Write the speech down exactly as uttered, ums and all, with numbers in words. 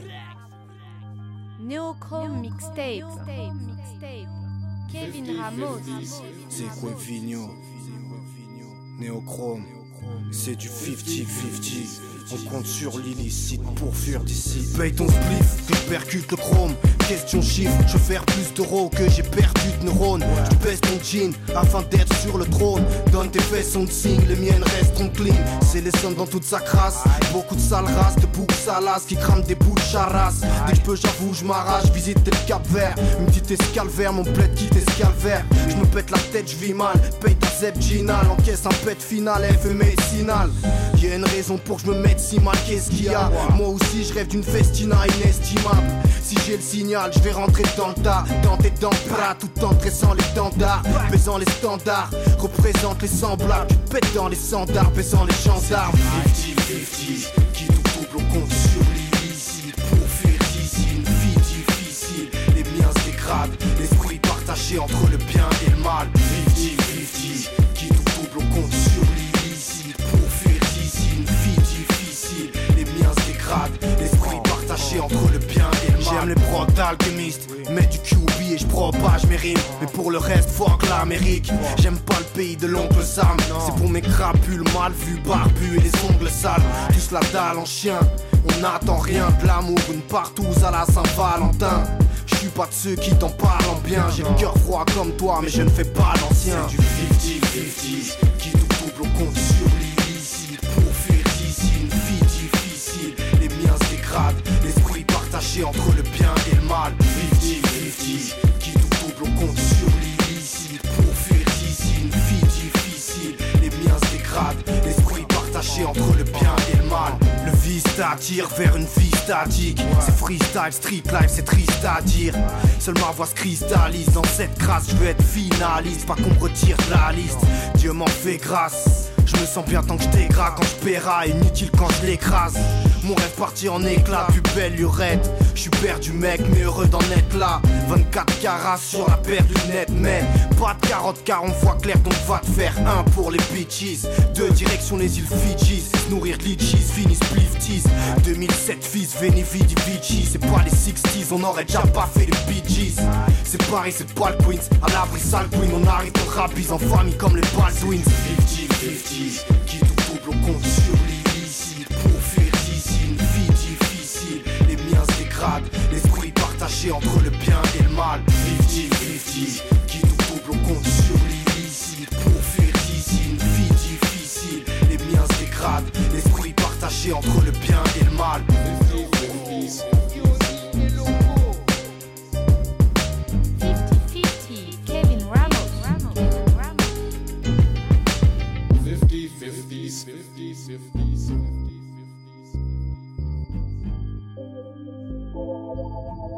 Neochrome Mixtape. Kevin Ramos. C'est quoi Vigno? Neochrome. C'est du cinquante cinquante. On compte sur l'illicite pour fuir d'ici. Paye ton spliff, que je percute le chrome. Question chiffre, je veux faire plus d'euros que j'ai perdu de neurones. Je baisse ton jean afin d'être sur le trône. Donne tes fesses son signe, les miennes resteront clean. C'est les sommes dans toute sa crasse. Beaucoup de sales races, de boucs salaces qui crament des bouts de charras. Dès que je peux j'avoue je m'arrache, visite le Cap Vert. Une petite escale vert, mon bled quitte escale vert. Je me pète la tête, je vis mal. Paye ta zeb ginal, encaisse un pet final, effet médicinal. Y'a une raison pour que je me mette si mal, qu'est-ce qu'il y a? Moi aussi je rêve d'une festina inestimable. Si j'ai le signal, je vais rentrer dans le tas. Dans tes dents de bras, tout en dressant les tendards. Baisant les standards, représente les semblables. Tu te pètes dans les standards, baisant les gendarmes. cinquante cinquante, qui tout double, on compte sur l'illicite. Pour faire d'ici une vie difficile. Les miens se dégradent, l'esprit partagé entre le bien et le mal. cinquante cinquante, qui tout double, on compte sur l'illicite. Pour faire d'ici une vie difficile. Les miens se dégradent, l'esprit partagé entre le bien et le mal. J'aime les prods d'alchimistes, mets du Q B et je propage mes rimes. Mais pour le reste, fuck l'Amérique. J'aime pas le pays de l'oncle Sam. C'est pour mes crapules mal vues, barbus et les ongles sales. Juste la dalle en chien, on n'attend rien de l'amour. Une partouze à la Saint-Valentin. Je suis pas de ceux qui t'en parlent en bien. J'ai le cœur froid comme toi, mais je ne fais pas l'ancien. C'est du cinquante cinquante, qui tout double, on compte sur l'illicite. Pour faire d'ici une vie difficile. Les miens se dégradent, l'esprit partagé entre le bien et le mal. cinquante cinquante, qui tout double, on compte sur l'illicite. Pour faire d'ici une vie difficile. Les miens se dégradent, l'esprit partagé entre le bien et le mal. Le vice t'attire vers une vie statique. C'est freestyle, street life, c'est triste à dire. Seule ma voix se cristallise dans cette crasse. Je veux être finaliste, pas qu'on me retire de la liste. Dieu m'en fait grâce. Je me sens bien tant que je dégrade, quand je paiera, inutile quand je l'écrase. Mon rêve parti en éclat, plus belle lurette. Je suis perdu mec, mais heureux d'en être là. Vingt-quatre carats sur la paire du net, mais pas de carotte car on voit clair, donc va te faire un pour les bitches. Deux direction les îles Fidji, se nourrir de litchis, fini splifties. deux mille sept fils, Veni Vidi Vici. C'est pas les sixties, on aurait déjà pas fait les Bee Gees. C'est Paris, c'est pas le Queens, à l'abri sale Queen. On arrive en rapis en famille comme les Baldwins. cinquante cinquante, qui tout double, on compte sur l'illicite. Pour faire d'ici une vie difficile. Les miens se dégradent, l'esprit partagé entre le bien et le mal. cinquante cinquante, qui tout double, on compte sur l'illicite. Pour faire d'ici une vie difficile. Les miens se dégradent, l'esprit partagé entre le bien et le mal. Kevin Ramos. fifties, fifties, fifties, fifties, fifties.